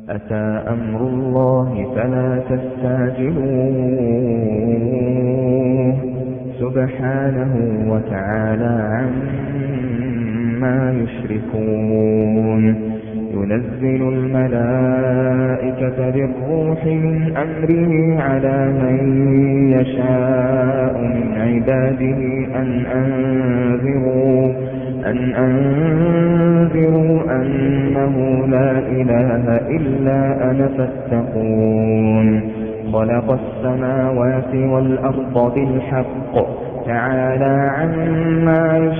أتى أمر الله فلا تستعجلوه سبحانه وتعالى عما يشركون ينزل الملائكة بالروح من أمره على من يشاء من عباده أن أنذروا أنه لا إله إلا أنا فاتقون خلق السماوات والأرض بالحق تعالى عما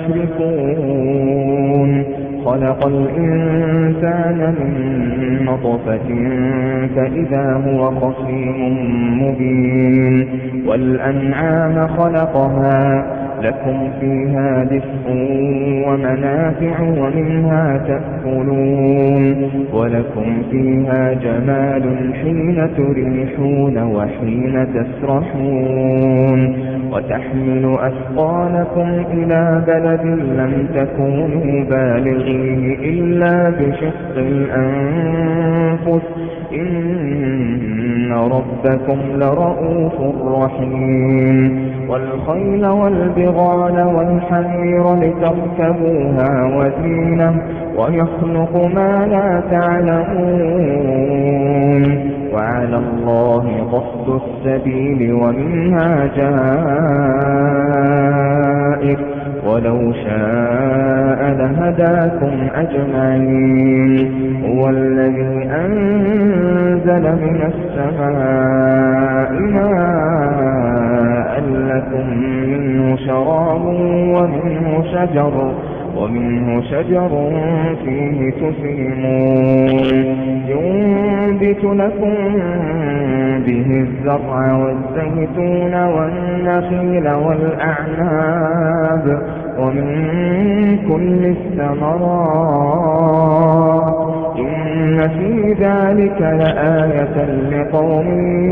يشركون خلق الإنسان من نطفة فإذا هو خصيم مبين والأنعام خلقها لكم فيها دفء ومنافع ومنها تأكلون ولكم فيها جمال حين تريحون وحين تسرحون وتحمل أثقالكم إلى بلد لم تكونوا بالغيه إلا بشق الأنفس إن ربكم لرؤوف رحيم والخيل والبغال والحمير لتركبوها وزينة ويخلق ما لا تعلمون وعلى الله قصد السبيل ومنها جائر ولو شاء لهداكم أجمعين هو الذي أنزل من السماء ماء لكم منه شراب ومنه شجر فيه تسيمون ينبت لكم به الزرع والزيتون والنخيل والأعناب ومن كل الثمرات إن في ذلك لآية لقوم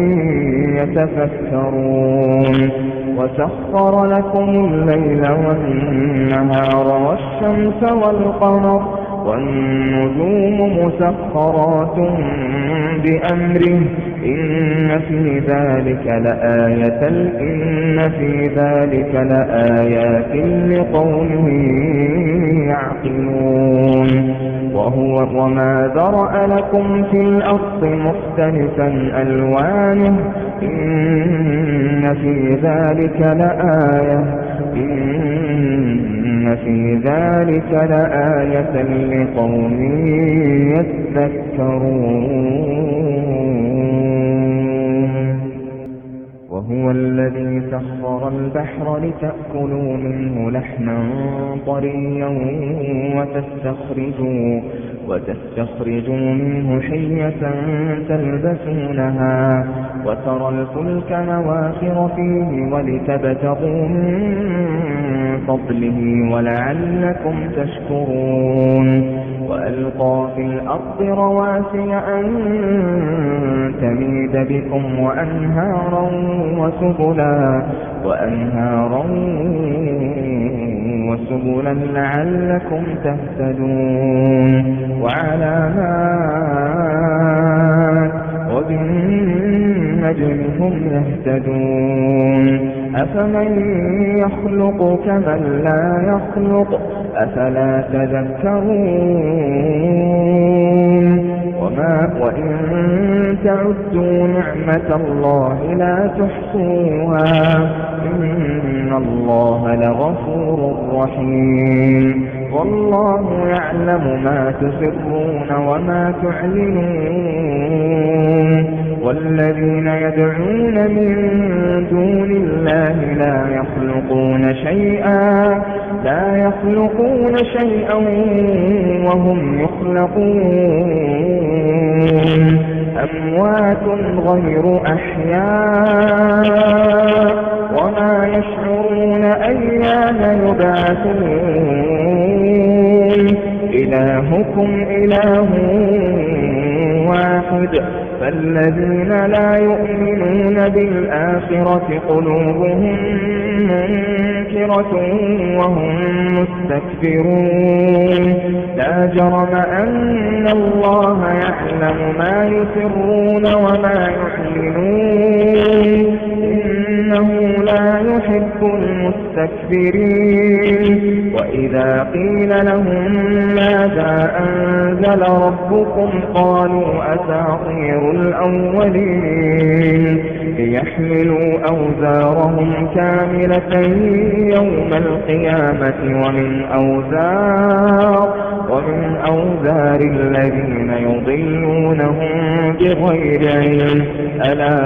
يتفكرون وسخر لكم الليل والنهار والشمس والقمر والنجوم مسخرات بأمره إن في ذلك لآيات لقوم يعقلون وما ذرأ لكم في الأرض مختلفا ألوانه إن في ذلك لآية لقوم يذكرون وهو الذي سخر البحر لتأكلوا منه لحما طريا وتستخرجوا منه حلية تلبسونها وترى الفلك مواخر فيه ولتبتغوا من فضله ولعلكم تشكرون وألقى في الأرض رواسي أن تميد بكم وأنهارا وسبلا لعلكم تهتدون وعلامات وبالنجم هم يهتدون أفمن يخلق كمن لا يخلق أفلا تذكرون وإن تعدوا نعمة الله لا تحصوها إن الله لغفور رحيم والله يعلم ما تسرون وما تعلنون والذين يدعون من دون الله لا يخلقون شيئا وهم يخلقون أموات غير أحياء وما يشعرون أيان يبعثون إلهكم إله واحد فالذين لا يؤمنون بالآخرة قلوبهم منكرة وهم مستكبرون لا جرم أن الله يعلم ما يسرون وما يعلنون إنه لا يحب المستكبرين وإذا قيل لهم ماذا أنزل ربكم قالوا أساطير الأولين ليحملوا أوزارهم كاملة يوم القيامة ومن أوزار الذين يضلونهم بغير علم ألا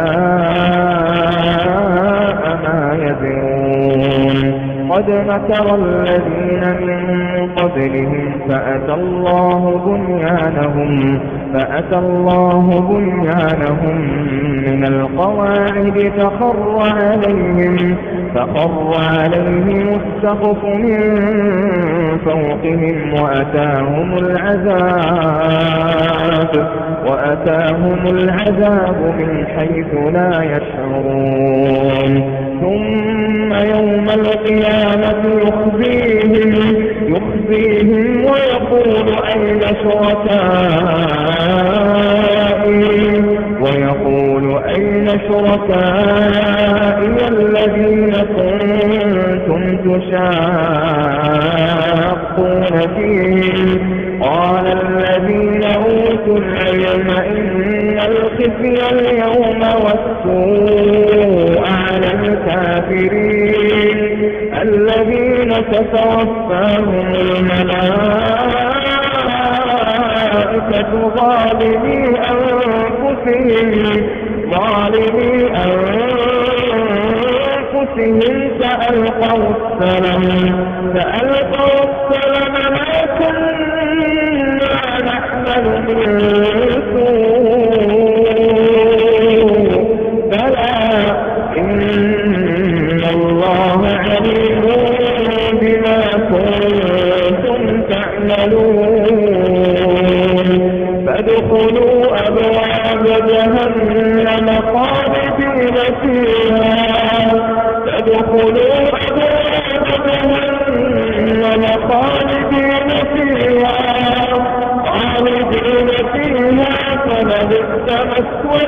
ساء ما يزرون قد مكر الذين من قبلهم فأتى الله بنيانهم من القواعد فخر عليهم السقف من فوقهم وأتاهم العذاب من حيث لا يشعرون ثم يوم القيامة يخزيهم ويقول أين شركائي الذين كنتم تشاقون فيهم قال الذين أوتوا العلم إن الخزي اليوم والسوء على الكافرين الذين تتوفاهم الملائكة ظالمي أنفسهم فألقوا السلم ما كنا نحمل من سوء بلى إن الله عليم بما كنتم تعملون فادخلوا أبواب جهنم خالدين فيها فلبئس مثوى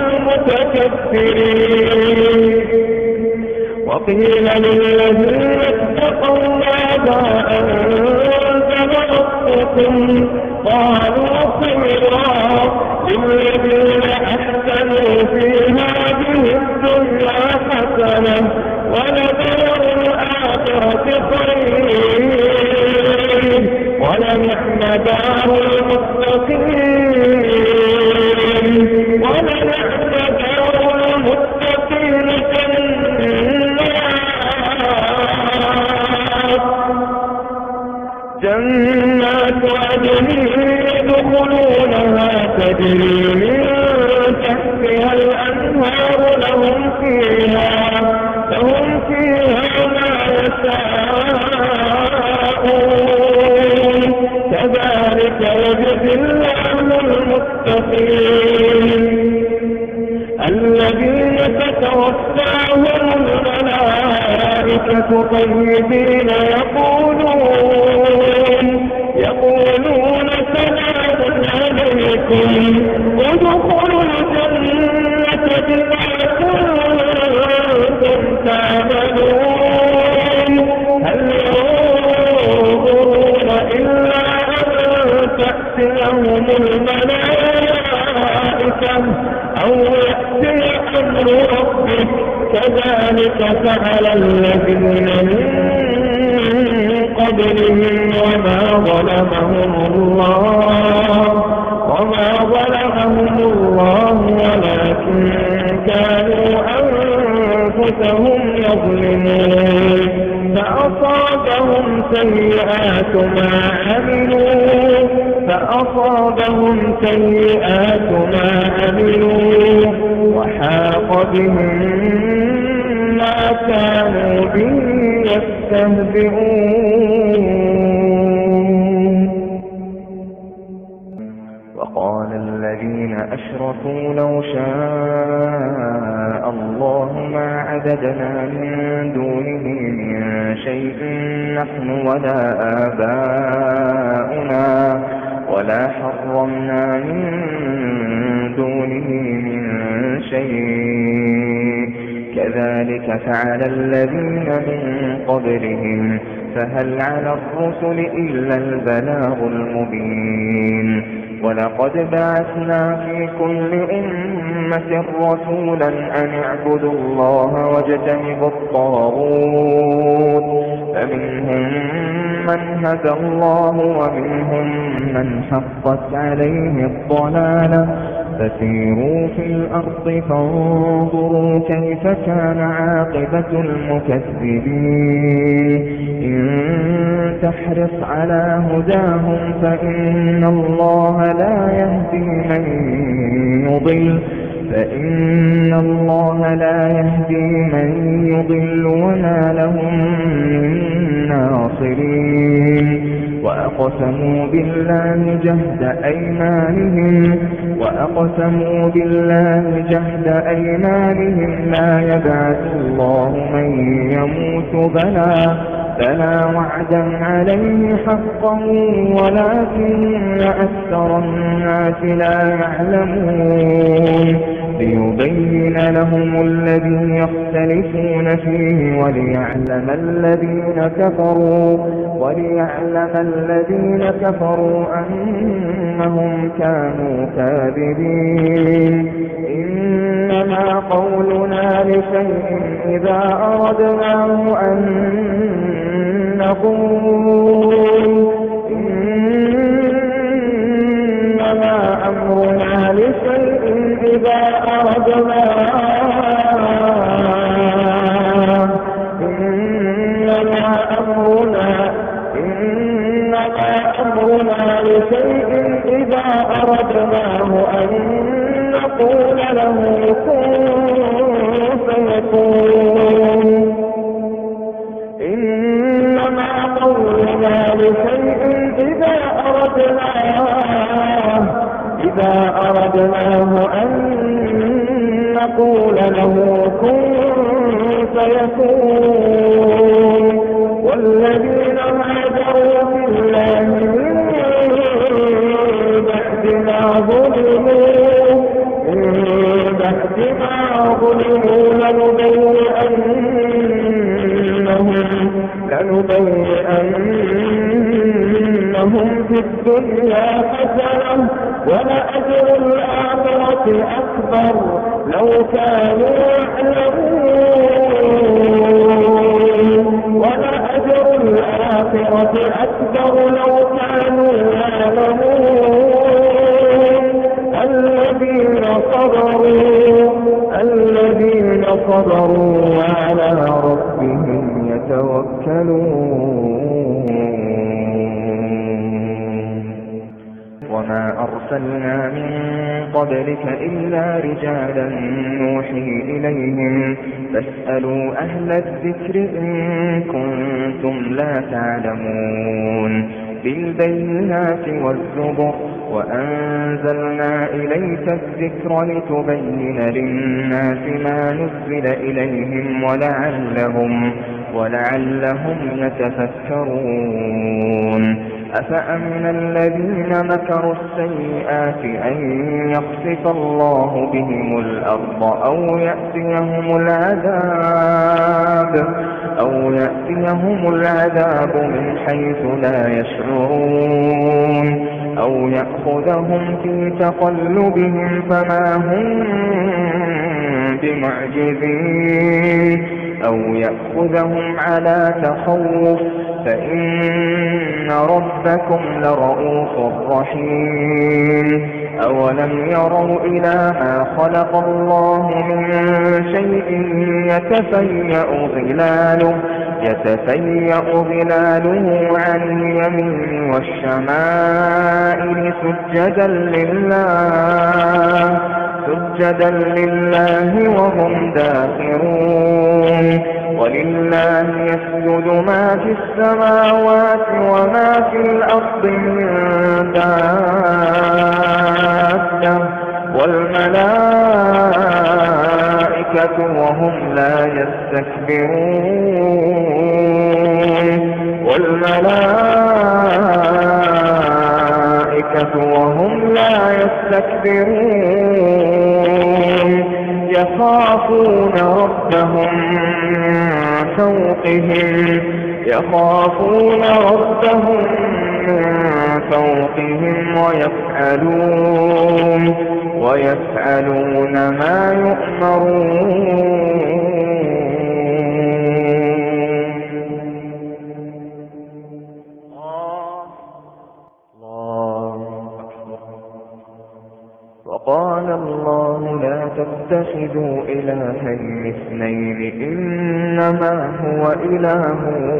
المتكبرين وقيل للذين اتقوا ماذا أنزل ربكم قالوا خيرا للذين أحسنوا في هذه الدنيا حسنة ولدار الآخرة خير ولنعم دار المتقين جنات عدن يدخلونها تجري من تحتها الأنهار لهم فيها ما يشاءون كذلك يجزي الله المتقين الذين تتوفاهم الملائكة طيبين يقولون سلام عليكم ادخلوا الجنة بما كنتم تعملون هل ينظرون إلا أن تأتيهم الملائكة أو يأتي أمر ربك كذلك فعل الذين من قبلهم وما ظلمهم الله ولكن كانوا أنفسهم يظلمون فأصابهم سيئات ما عملوا وحاق بهم ما كانوا به يستهزئون وقال الذين أشركوا لو شاء الله ما عبدنا من دونه من شيء نحن ولا آباؤنا ولا حرمنا من دونه من شيء كذلك فعل الذين من قبلهم فهل على الرسل إلا البلاغ المبين ولقد بعثنا في كل أمة رسولا أن اعبدوا الله واجتنبوا الطاغوت فمنهم من هدى الله ومنهم من حقت عليه الضلالة فسيروا في الأرض فانظروا كيف كان عاقبة المكذبين إن تحرص على هداهم فإن الله لا يهدي من يضل وما لهم من ناصرين وأقسموا بالله جهد أيمانهم لا يبعث الله من يموت بلى وعدا عليه حقا ولكن أكثر الناس لا يعلمون ليبين لهم الذي يختلفون فيه وليعلم الذين كفروا أنهم كانوا كاذبين إنما قولنا لشيء إذا أردناه أن نقول إنما أمرنا لشيء إذا أردناه أن نقول له كن فيكون إنما قولنا لشيء إذا أردناه أن نقول له كن فيكون والذين هاجروا في الله من بعد ما ظلموا لنبوئنهم في الدنيا حسنة ولأجر الآخرة أكبر لو كانوا يعلمون الذين صبروا وعلى ربهم يتوكلون وما أرسلنا من قبلك إلا رجالا نوحي إليهم فاسألوا أهل الذكر إن كنتم لا تعلمون بالبينات والزبر وأنزلنا إليك الذكر لتبين للناس ما نزل إليهم ولعلهم يتفكرون أفأمن الذين مكروا السيئات أن يخسف الله بهم الأرض أو يأتيهم العذاب من حيث لا يشعرون أو يأخذهم في تقلبهم فما هم بمعجزين أو يأخذهم على تخوف فإن ربكم لرؤوف رحيم أولم يروا إلى ما خلق الله من شيء يتفيأ ظلاله عن اليمين والشمائل سجدا لله وهم داخرون ولله يسجد ما في السماوات وما في الأرض من دابة والملائكة وهم لا يستكبرون والملائكة وهم لا يستكبرون يخافون ربهم من فوقهم ويفعلون ما يؤمرون. وقال الله لا تتخذوا إلهين اثنين إنما هو إله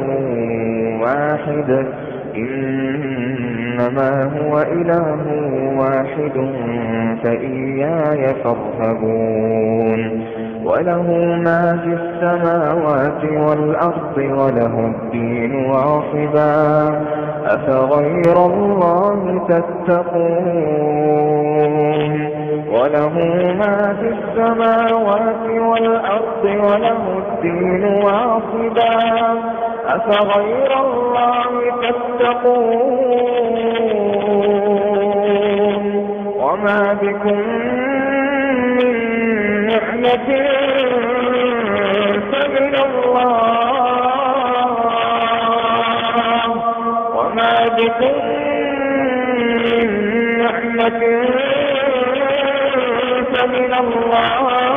واحد فإياي فارهبون وله ما في السماوات والأرض وله الدين واصبا أفغير الله تتقون وله ما في السماوات والأرض وله الدين واصبا أفغير الله تتقون وما بكم من نعمة فمن الله وما بكم من نعمة فمن الله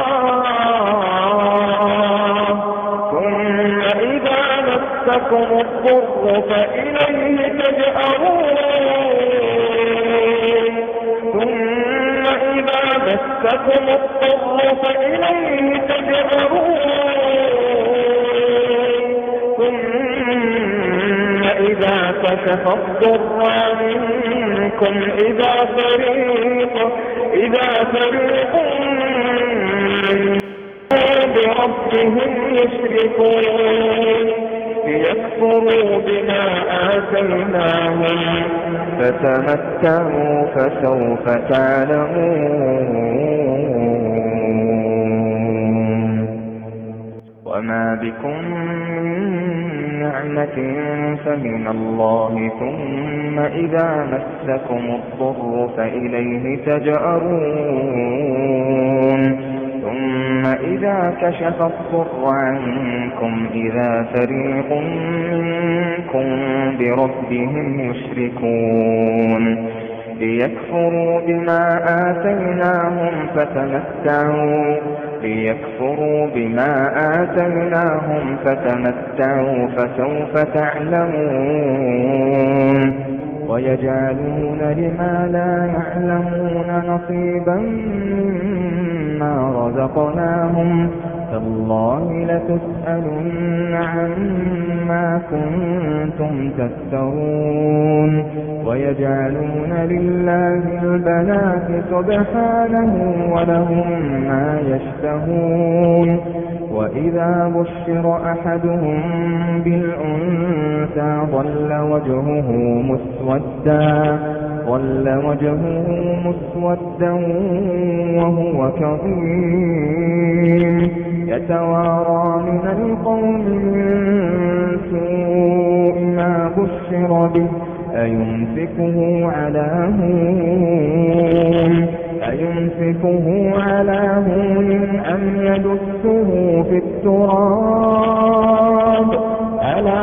ثم إذا مسكم الضر فإليه تجأرون ثم إذا كشف الضر عنكم إذا فريق بربهم يشركون ليكفروا بما آتيناهم فتمتعوا فسوف تعلمون وما بكم من نعمة فمن الله ثم إذا مسكم الضر فإليه تجأرون ثم إذا كشف الضر عنكم إذا فريق منكم بربهم يشركون ليكفروا بما آتيناهم فتمتعوا فسوف تعلمون ويجعلون لما لا يعلمون نصيبا مما رزقناهم تالله لتسألن عما كنتم تفترون ويجعلون لله البنات سبحانه ولهم ما يشتهون وإذا بشر أحدهم بالأنثى ظل وجهه مسودا وهو كظيم يتوارى من القوم من سوء ما بشر به أيمسكه على هون أم يدسه في التراب ألا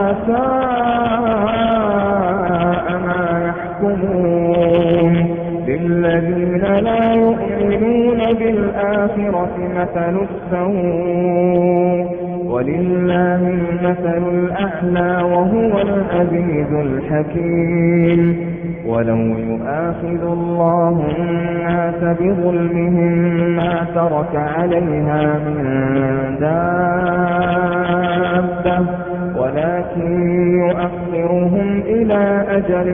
ساء ما يحكمون للذين لا يؤمنون بالآخرة مثل السوء ولله المثل الأعلى وهو العزيز الحكيم ولو يؤاخذ الله الناس بظلمهم ما ترك عليها من دابة ولكن يؤخرهم إلى أجل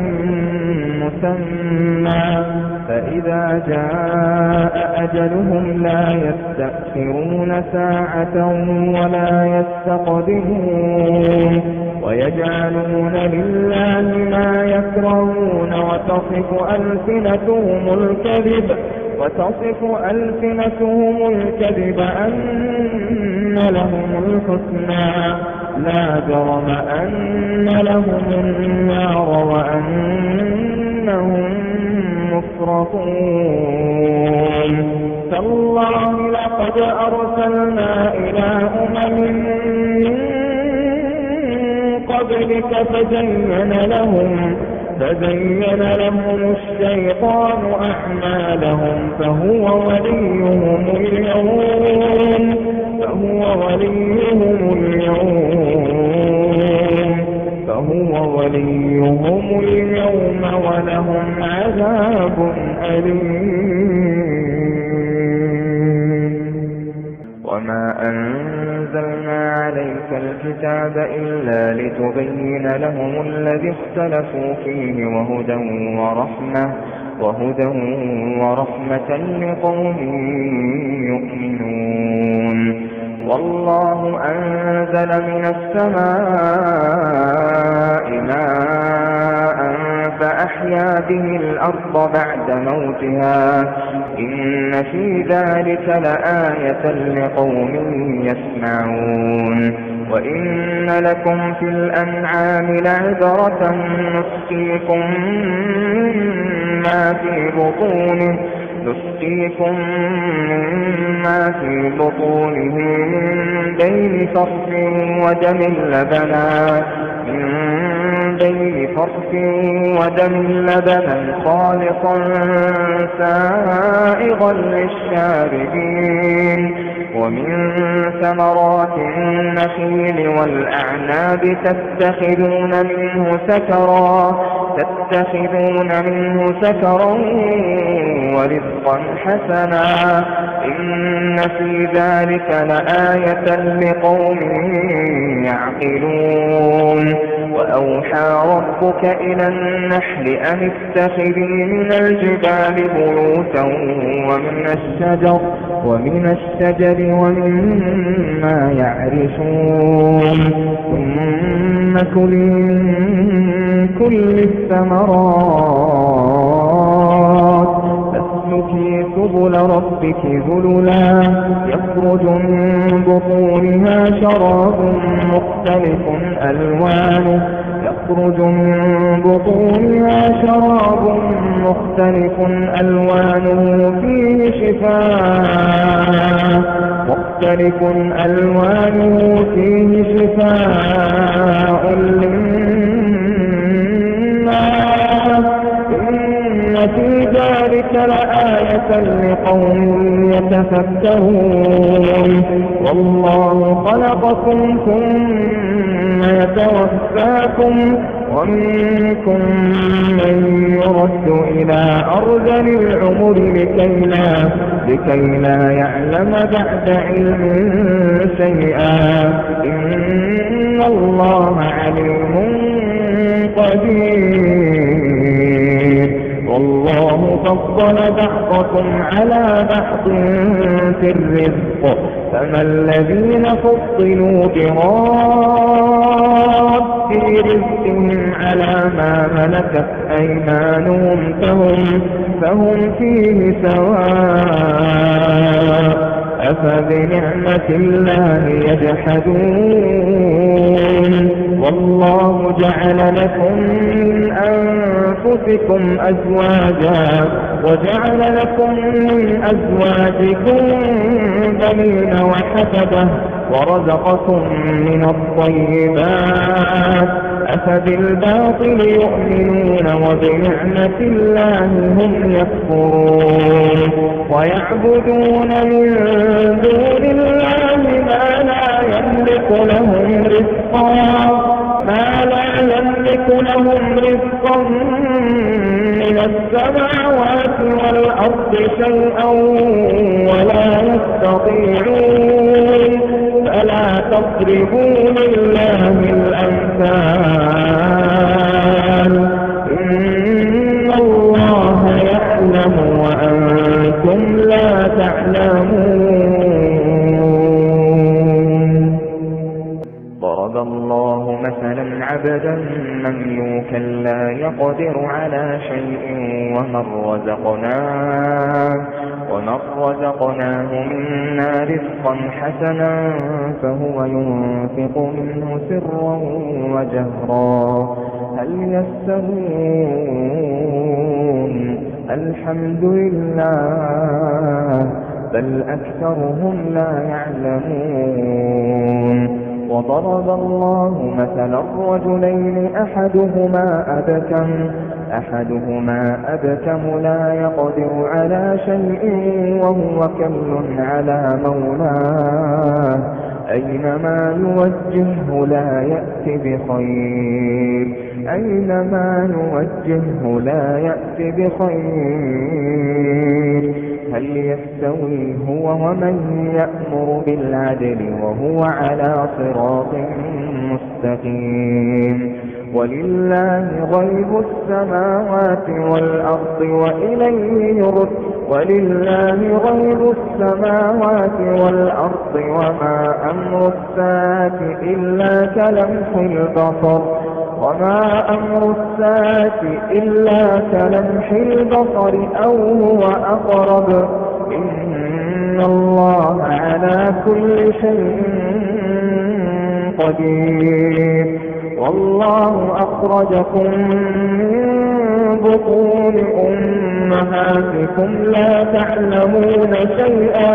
مسمى فإذا جاء أجلهم لا يستأخرون ساعة ولا يستقدمون ويجعلون لله ما يكرهون وتصف ألسنتهم الكذب وتصف ألسنتهم الكذب أن لهم الحسنى لا جرم أن لهم النار وأنهم مفرطون تالله لقد أرسلنا إلى أمم من قبلك فزين لهم الشيطان أعمالهم فهو وليهم اليوم ولهم عذاب أليم وما أنزلنا عليك الكتاب إلا لتبين لهم الذي اختلفوا فيه وهدى ورحمة لقوم يؤمنون والله أنزل من السماء ماء فأحيا به الأرض بعد موتها إن في ذلك لآية لقوم يسمعون وإن لكم في الأنعام لعبرة نسقيكم مما في بطونه من بين فرث ودم لبنا خالصا سائغا للشاربين ومن ثمرات النخيل والأعناب تتخذون منه سكرا ورزقا حسنا إن في ذلك لآية لقوم يعقلون وأوحى ربك إلى النحل أن اتخذي من الجبال بيوتا ومن الشجر ومما يعرشون ثم كلي من كل الثمرات فاسلكي سبل ربك ذللا يخرج من بطونها شراب مختلف ألوانه فيه شفاء للناس إن في ذلك لآية لقوم يتفكرون والله خلقكم ثم يتوفاكم ومنكم من يرد إلى أرذل العمر لكي لا يعلم بعد علم شيئا إن الله عليم قدير والله فضل بعضكم على بعض في الرزق فما الذين فضلوا براد رزقهم على ما ملكت أيمانهم فهم فيه سواء أفبنعمة الله يجحدون والله جعل لكم من أنفسكم أزواجا وجعل لكم من أزواجكم بنين وحفدة ورزقكم من الطيبات أفبالباطل يؤمنون وبنعمة الله هم يكفرون ويعبدون من دون الله ما لا يملك لهم رزقا من السماوات والأرض شيئا ولا يستطيعون فلا تضربوا لله الأمثال إن الله يعلم وأنتم لا تعلمون ضرب الله مثلا عبدا مملوكا لا يقدر على شيء ومن رزقناه منا رزقا حسنا فهو ينفق منه سرا وجهرا هل يستوون الحمد لله بل أكثرهم لا يعلمون وضرب الله مثلا الرجلين أحدهما أبكم لا يقدر على شيء وهو كل على مولاه أينما يوجهه لا يأتي بخير هل يستوي هو ومن يأمر بالعدل وهو على صراط مستقيم ولله غيب السماوات والأرض وما أمر الساعة إلا كلمح البصر أو هو أقرب إن الله على كل شيء قدير والله أخرجكم من بطون أمهاتكم لا تعلمون شيئا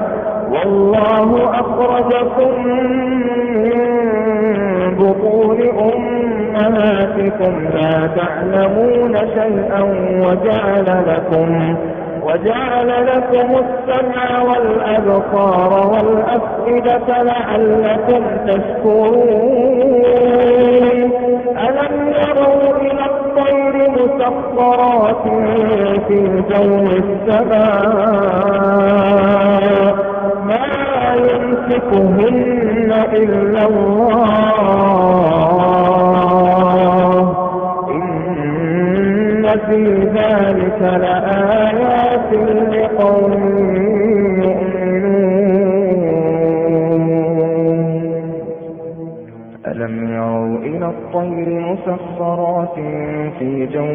وجعل لكم السمع والأبصار والأفئدة لعلكم تشكرون ألم يروا إلى الطير مسخرات في جو السماء ما يمسكهن إلا الله إن في ذلك لآيات لقوم يؤمنون ألم يروا إلى الطير مسخرات في جو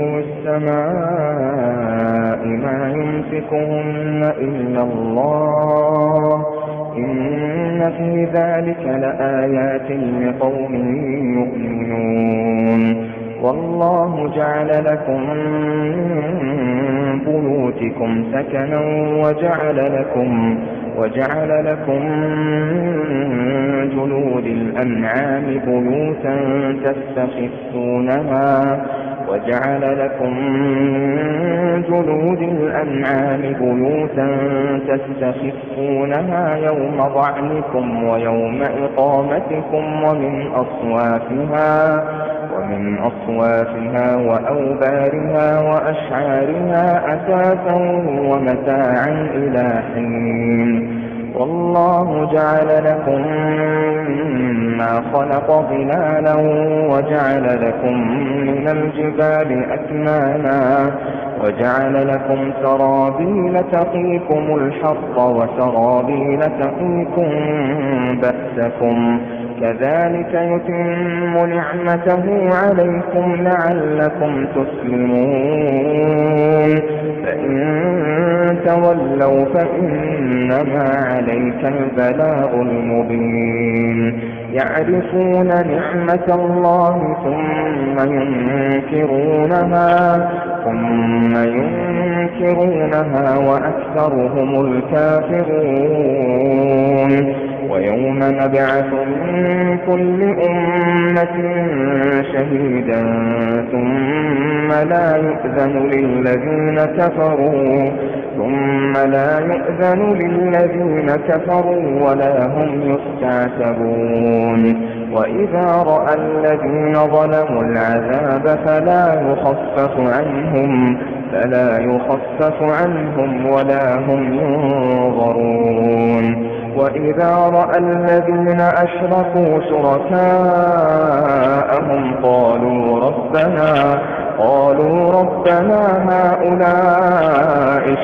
السماء ما يمسكهن إلا الله إن في ذلك لآيات لقوم يؤمنون والله جعل لكم من بيوتكم سكنا وجعل لكم من جلود الأنعام بيوتا تستخفونها يوم ظعنكم ويوم إقامتكم ومن أصوافها وأوبارها وأشعارها أثاثا ومتاعا إلى حين والله جعل لكم مما خلق ظلالا وجعل لكم من الجبال أكنانا وجعل لكم سرابيل تقيكم الحر وسرابيل تقيكم بأسكم كذلك يتم نعمته عليكم لعلكم تسلمون فإن تولوا فإنما عليك البلاغ المبين يعرفون نعمة الله ثم ينكرونها وأكثرهم الكافرون ويوم نبعث من كل أمة شهيدا ثم لا يؤذن للذين كفروا ولا هم يستعتبون وإذا رأى الذين ظلموا العذاب فلا يخفف عنهم ولا هم ينظرون وإذا رأى الذين أشركوا شركاءهم قالوا ربنا هؤلاء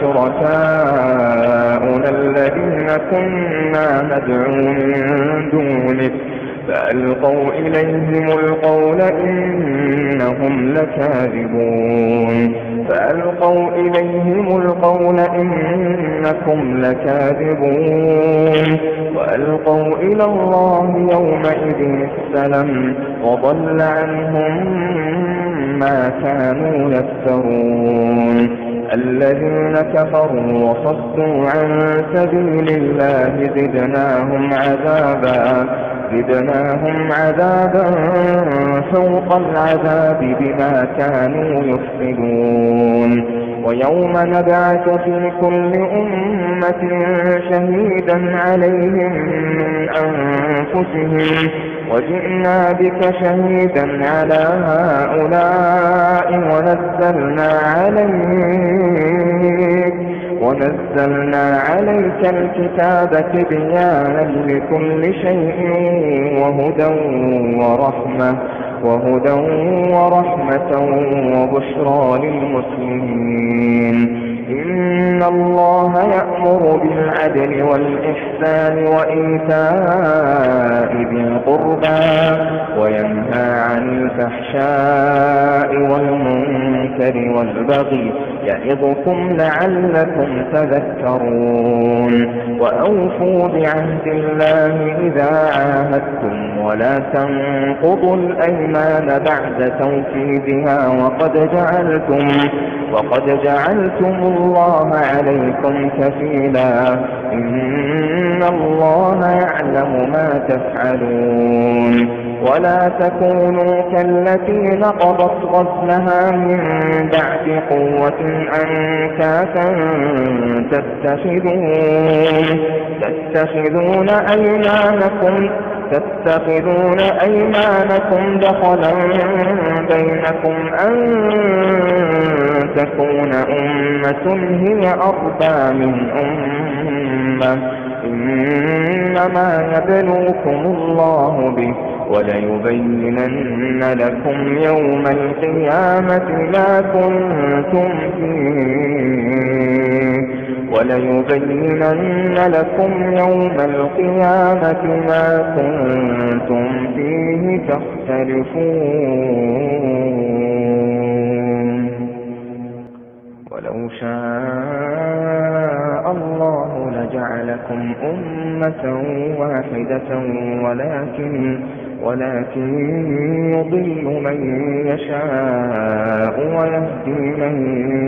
شركاؤنا الذين كنا ندعو من دونك فألقوا إليهم القول إنهم لكاذبون فألقوا إليهم القول إنكم لكاذبون وألقوا إلى الله يومئذ السلم وضل عنهم ما كانوا يفترون الذين كفروا وصدوا عن سبيل الله زدناهم عذابا فوق العذاب بما كانوا يفسدون ويوم نبعث في كل أمة شهيدا عليهم من أنفسهم وجئنا بك شهيدا على هؤلاء ونزلنا عليك الكتاب تبيانا لكل شيء وهدى ورحمة وبشرى للمسلمين إن الله يأمر بالعدل والإحسان وإيتاء ذي القربى وينهى عن الفحشاء والمنكر والبغي يعظكم لعلكم تذكرون وأوفوا بعهد الله إذا عاهدتم ولا تنقضوا الأيمان بعد توكيدها وقد جعلتم الله عليكم كفيلا إن الله يعلم ما تفعلون ولا تكونوا كالتي نقضت غزلها من بعد قوة أنكاثا تتخذون أيمانكم دخلا بينكم أن تكون أمة هي أربى من أمة إنما يبلوكم الله به وليبينن لكم يوم القيامة ما كنتم فيه تختلفون ولو شاء الله لجعلكم أمة واحدة ولكن يضل من يشاء ويهدي من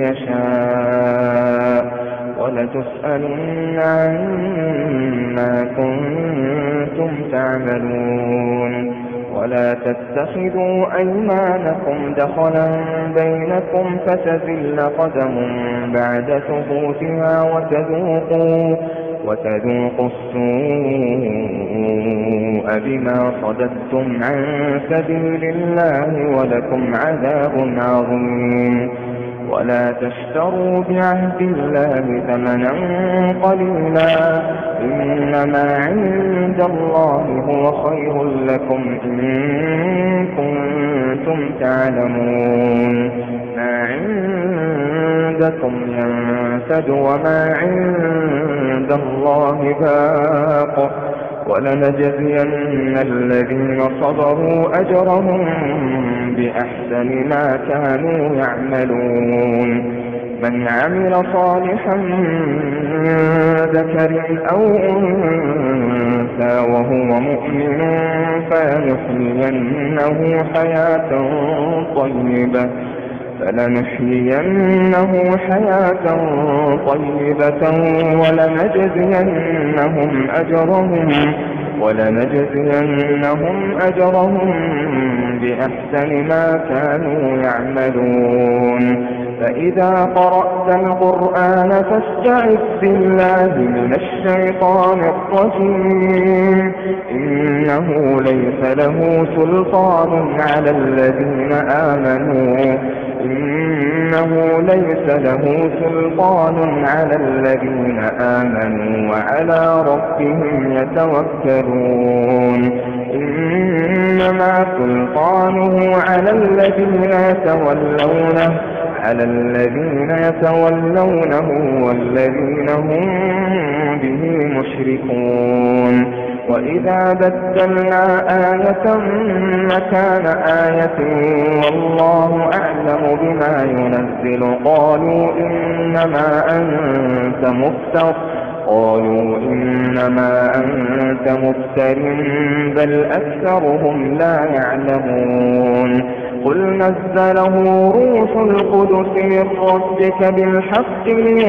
يشاء ولتسألن عما كنتم تعملون ولا تتخذوا أيمانكم دخلا بينكم فتزل قدم بعد ثبوتها وتذوقوا السوء بما صددتم عن سبيل الله ولكم عذاب عظيم ولا تشتروا بعهد الله ثمنا قليلا إنما عند الله هو خير لكم إن كنتم تعلمون ما عندكم ينفد وما عند الله باق ولنجزين الذين صبروا أجرهم بأحسن ما كانوا يعملون من عمل صالحا من ذكر أو أنثى وهو مؤمن فلنحيينه حياة طيبة ولنجزينهم أجرهم بأحسن ما كانوا يعملون فإذا قرأت القرآن فاستعذ بالله من الشيطان الرجيم إنه ليس له سلطان على الذين آمنوا وعلى ربهم يتوكلون إنما سلطانه على الذين يتولونه والذين هم به مشركون وإذا بدلنا آية مكان آية والله أعلم بما ينزل قالوا إنما أنت مفتر بل أكثرهم لا يعلمون قل نزله روح القدس من ربك بالحق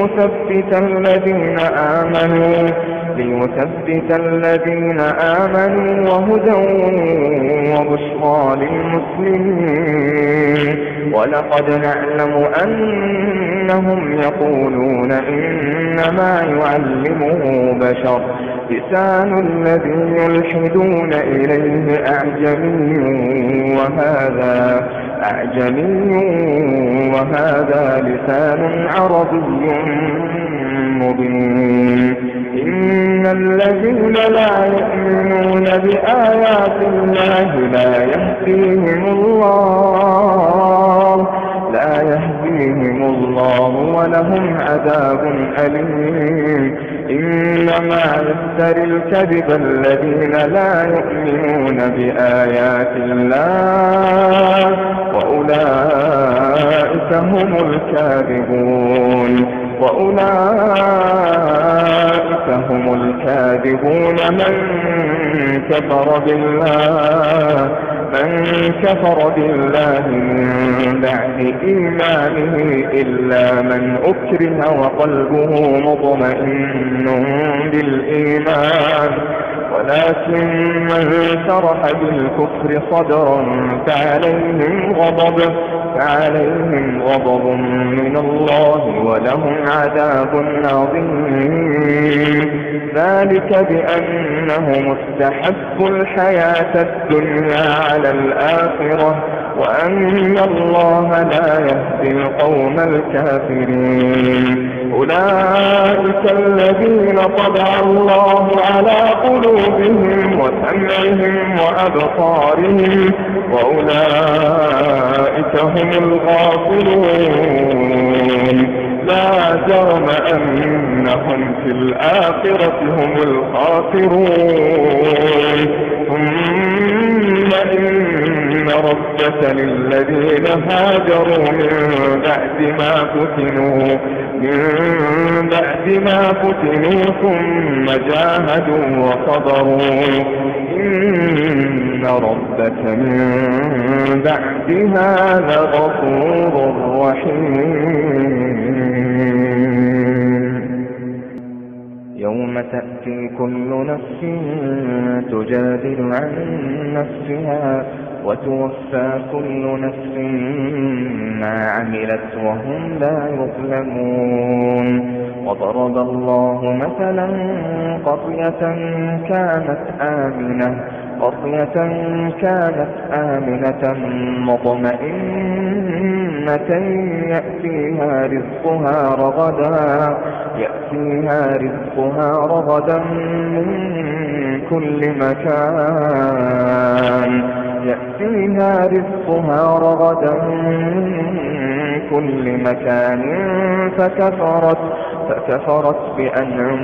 ليثبت الذين آمنوا وهدى وبشرى للمسلمين ولقد نعلم أنهم يقولون إنما يعلمه بشر لسان الذي يلحدون إليه أعجمي وهذا لسان عربي مبين إن الذين لا يؤمنون بآيات الله لا يهديهم الله ولهم عذاب أليم إنما يفتري الكذب الذين لا يؤمنون بآيات الله وأولئك هم الكاذبون من كفر بالله من بعد إيمانه إلا من أكره وقلبه مطمئن بالإيمان ولكن من شرح بالكفر صدرا فعليهم غضب من الله ولهم عذاب عظيم ذلك بأنهم استحبوا الحياة الدنيا على الآخرة وأن الله لا يهدي القوم الكافرين أولئك الذين طبع الله على قلوبهم وسمعهم وأبصارهم وأولئك هم الغافلون لا جرم أنهم في الآخرة هم الخاسرون ثم إن ربك للذين هاجروا من بعد ما فتنوا ثم جاهدوا وصبروا إن ربك من بعدها لغفور رحيم يوم تأتي كل نفس تجادل عن نفسها وتوفى كل نفس ما عملت وهم لا يظلمون وضرب الله مثلا قرية كانت آمنة مطمئنة يأتيها رزقها رغدا من كل مكان فكفرت بأنعم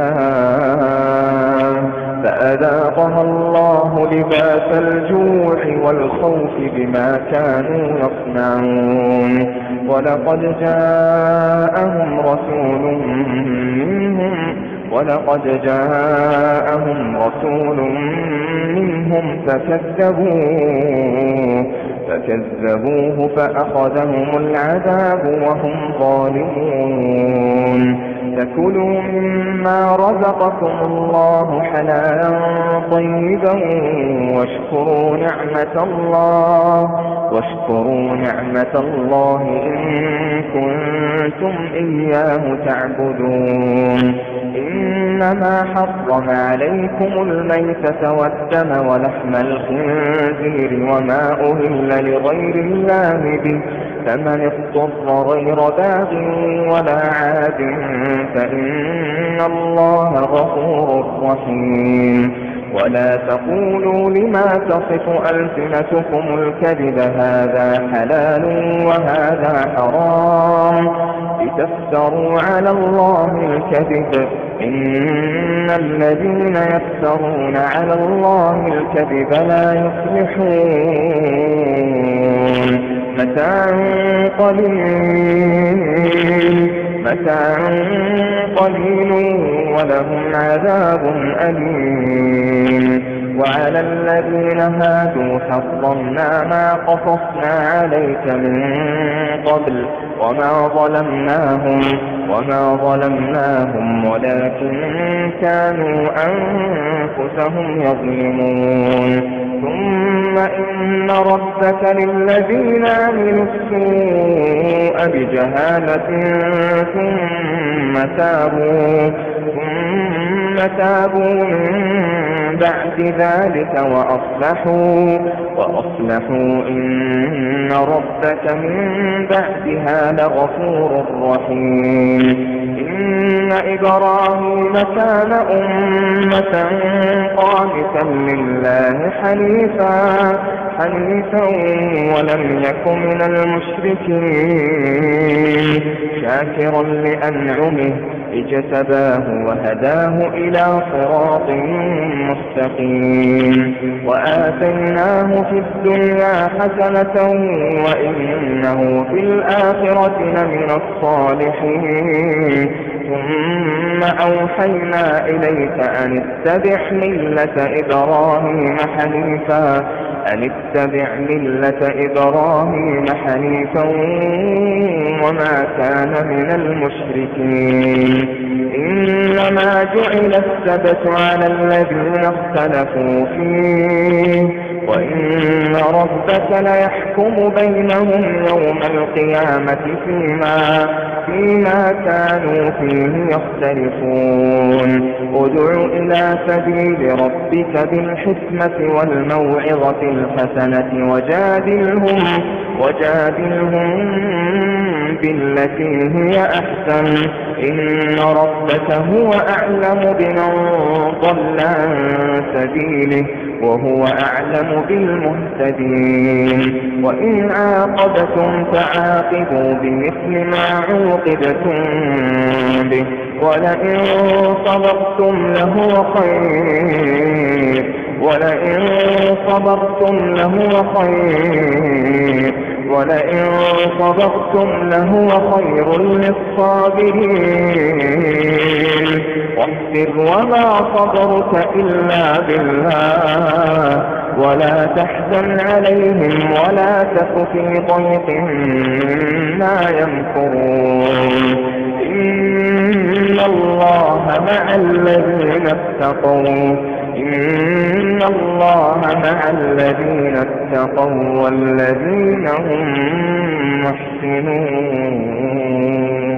الله فأذاقها الله لباس الجوع والخوف بما كانوا يصنعون ولقد جاءهم رسول منهم فكذبوه فأخذهم العذاب وهم ظالمون فكلوا مما رزقكم الله حلالا طيبا واشكروا نعمة الله إن كنتم إياه تعبدون إنما حرم عليكم الميتة والدم ولحم الخنزير وما أهل لغير الله به فمن اضطر غير باغ ولا عاد فإن الله غفور رحيم ولا تقولوا لما تصف ألسنتكم الكذب هذا حلال وهذا حرام لتفتروا على الله الكذب إن الذين يفترون على الله الكذب لا يفلحون متاع قليل ولهم عذاب أليم وعلى الذين هادوا حرمنا ما قصصنا عليك من قبل وما ظلمناهم ولكن كانوا أنفسهم يظلمون ثم إن ربك للذين عملوا السوء بجهالة ثم تابوا من بعد ذلك وأصلحوا إن ربك من بعدها لغفور رحيم إن إبراهيم كان أمة قانتا لله حنيفا ولم يك من المشركين شاكرا لأنعمه اجتباه وهداه إلى صراط مستقيم وآتيناه في الدنيا حسنة وإنه في الآخرة لمن الصالحين ثم أوحينا إليك أن اتبع ملة إبراهيم حنيفا وما كان من المشركين إنما جعل السبت على الذين اختلفوا فيه وإن ربك ليحكم بينهم يوم القيامة فيما كانوا فيه يختلفون ادع إلى سبيل ربك بالحكمة والموعظة الحسنة وجادلهم بالتي هي أحسن إن ربك هو أعلم بمن ضل عن سبيله وهو أعلم بالمهتدين وإن عاقبتم فعاقبوا بمثل ما عوقبتم به ولئن صبرتم لهو خير للصابرين واصبر وما صبرك إلا بالله ولا تحزن عليهم ولا تك في ضيق مما يمكرون إن الله مع الذين اتقوا والذين هم محسنون